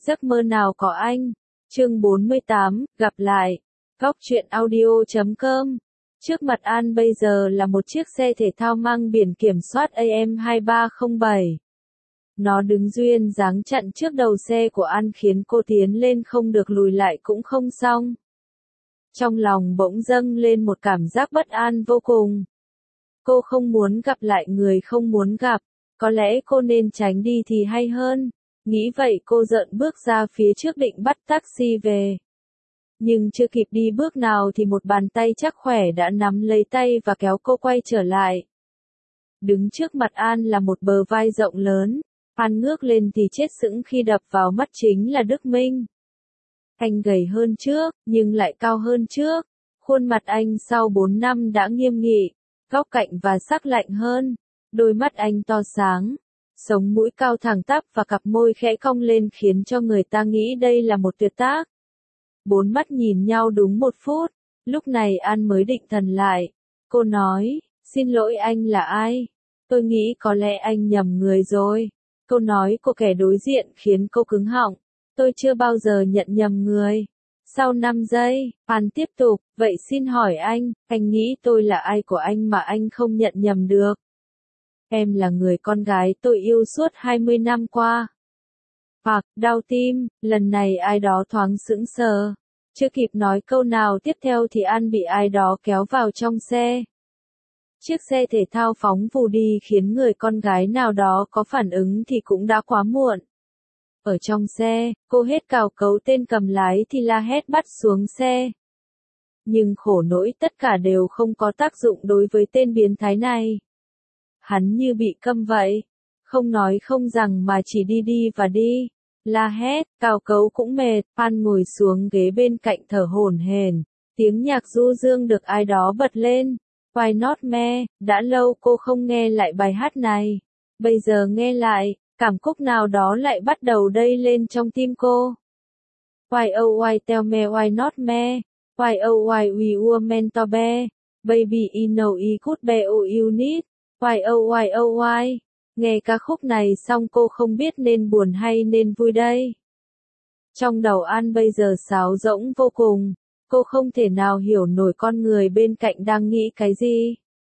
Giấc mơ nào có anh. Chương 48, gặp lại. Góc truyện audio.com. Trước mặt An bây giờ là một chiếc xe thể thao mang biển kiểm soát AM2307. Nó đứng duyên dáng chặn trước đầu xe của An khiến cô tiến lên không được lùi lại cũng không xong. Trong lòng bỗng dâng lên một cảm giác bất an vô cùng. Cô không muốn gặp lại người không muốn gặp, có lẽ cô nên tránh đi thì hay hơn. Nghĩ vậy cô dợn bước ra phía trước định bắt taxi về. Nhưng chưa kịp đi bước nào thì một bàn tay chắc khỏe đã nắm lấy tay và kéo cô quay trở lại. Đứng trước mặt An là một bờ vai rộng lớn. An ngước lên thì chết sững khi đập vào mắt chính là Đức Minh. Anh gầy hơn trước, nhưng lại cao hơn trước. Khuôn mặt anh sau 4 năm đã nghiêm nghị, góc cạnh và sắc lạnh hơn. Đôi mắt anh to sáng, sống mũi cao thẳng tắp và cặp môi khẽ cong lên khiến cho người ta nghĩ đây là một tuyệt tác. Bốn mắt nhìn nhau đúng 1 phút, lúc này An mới định thần lại. Cô nói, xin lỗi anh là ai? Tôi nghĩ có lẽ anh nhầm người rồi. Câu nói của kẻ đối diện khiến cô cứng họng. Tôi chưa bao giờ nhận nhầm người. Sau 5 giây, An tiếp tục, vậy xin hỏi anh nghĩ tôi là ai của anh mà anh không nhận nhầm được? Em là người con gái tôi yêu suốt 20 năm qua. Hoặc, đau tim, lần này ai đó thoáng sững sờ. Chưa kịp nói câu nào tiếp theo thì An bị ai đó kéo vào trong xe. Chiếc xe thể thao phóng vù đi khiến người con gái nào đó có phản ứng thì cũng đã quá muộn. Ở trong xe, cô hết cào cấu tên cầm lái thì la hét bắt xuống xe. Nhưng khổ nỗi tất cả đều không có tác dụng đối với tên biến thái này. Hắn như bị câm vậy. Không nói không rằng mà chỉ đi và đi. La hét, cào cấu cũng mệt. An ngồi xuống ghế bên cạnh thở hổn hển. Tiếng nhạc du dương được ai đó bật lên. Why Not Me, đã lâu cô không nghe lại bài hát này. Bây giờ nghe lại, cảm xúc nào đó lại bắt đầu đây lên trong tim cô. Why oh why tell me why not me? Why oh why we were meant to be? Baby you know it could be all you need. Why oh why? Nghe ca khúc này xong cô không biết nên buồn hay nên vui đây. Trong đầu An bây giờ sáo rỗng vô cùng. Cô không thể nào hiểu nổi con người bên cạnh đang nghĩ cái gì.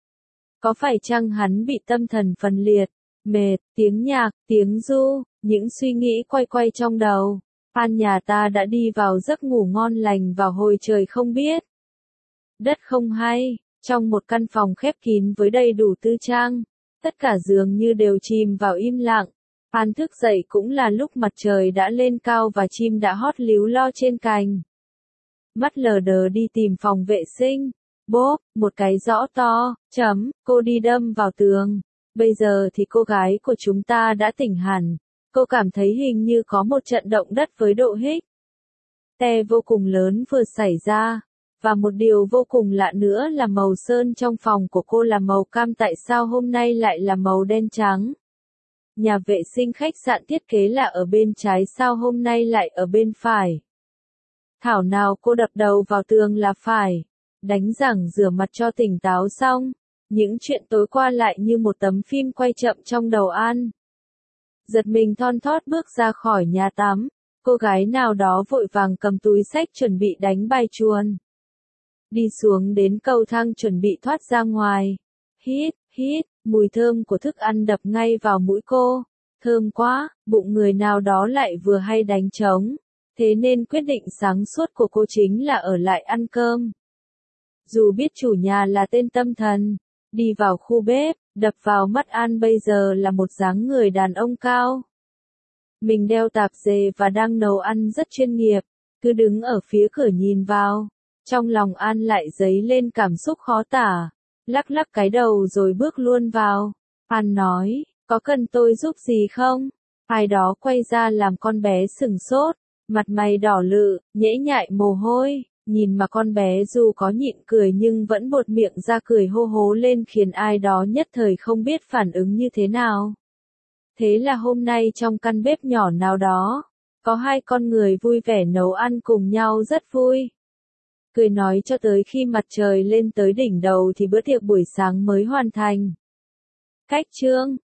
Có phải chăng hắn bị tâm thần phân liệt, mệt, tiếng nhạc, tiếng ru, những suy nghĩ quay trong đầu. An nhà ta đã đi vào giấc ngủ ngon lành vào hồi trời không biết. Đất không hay, trong một căn phòng khép kín với đầy đủ tư trang, tất cả dường như đều chìm vào im lặng. An thức dậy cũng là lúc mặt trời đã lên cao và chim đã hót líu lo trên cành. Mắt lờ đờ đi tìm phòng vệ sinh. Bốp, một cái giõ to, cô đi đâm vào tường. Bây giờ thì cô gái của chúng ta đã tỉnh hẳn. Cô cảm thấy hình như có một trận động đất với độ hích. Te vô cùng lớn vừa xảy ra. Và một điều vô cùng lạ nữa là màu sơn trong phòng của cô là màu cam, tại sao hôm nay lại là màu đen trắng? Nhà vệ sinh khách sạn thiết kế là ở bên trái, sao hôm nay lại ở bên phải? Thảo nào cô đập đầu vào tường là phải. Đánh răng rửa mặt cho tỉnh táo xong. Những chuyện tối qua lại như một tấm phim quay chậm trong đầu An. Giật mình thon thót bước ra khỏi nhà tắm. Cô gái nào đó vội vàng cầm túi xách chuẩn bị đánh bài chuồn. Đi xuống đến cầu thang chuẩn bị thoát ra ngoài. Hít, mùi thơm của thức ăn đập ngay vào mũi cô. Thơm quá, bụng người nào đó lại vừa hay đánh trống. Thế nên quyết định sáng suốt của cô chính là ở lại ăn cơm. Dù biết chủ nhà là tên tâm thần, đi vào khu bếp, đập vào mắt An bây giờ là một dáng người đàn ông cao. Mình đeo tạp dề và đang nấu ăn rất chuyên nghiệp, cứ đứng ở phía cửa nhìn vào. Trong lòng An lại dấy lên cảm xúc khó tả, lắc cái đầu rồi bước luôn vào. An nói, có cần tôi giúp gì không? Ai đó quay ra làm con bé sửng sốt. Mặt mày đỏ lự, nhễ nhại mồ hôi, nhìn mà con bé dù có nhịn cười nhưng vẫn buột miệng ra cười hô hố lên khiến ai đó nhất thời không biết phản ứng như thế nào. Thế là hôm nay trong căn bếp nhỏ nào đó, có 2 con người vui vẻ nấu ăn cùng nhau rất vui. Cười nói cho tới khi mặt trời lên tới đỉnh đầu thì bữa tiệc buổi sáng mới hoàn thành. Cách chương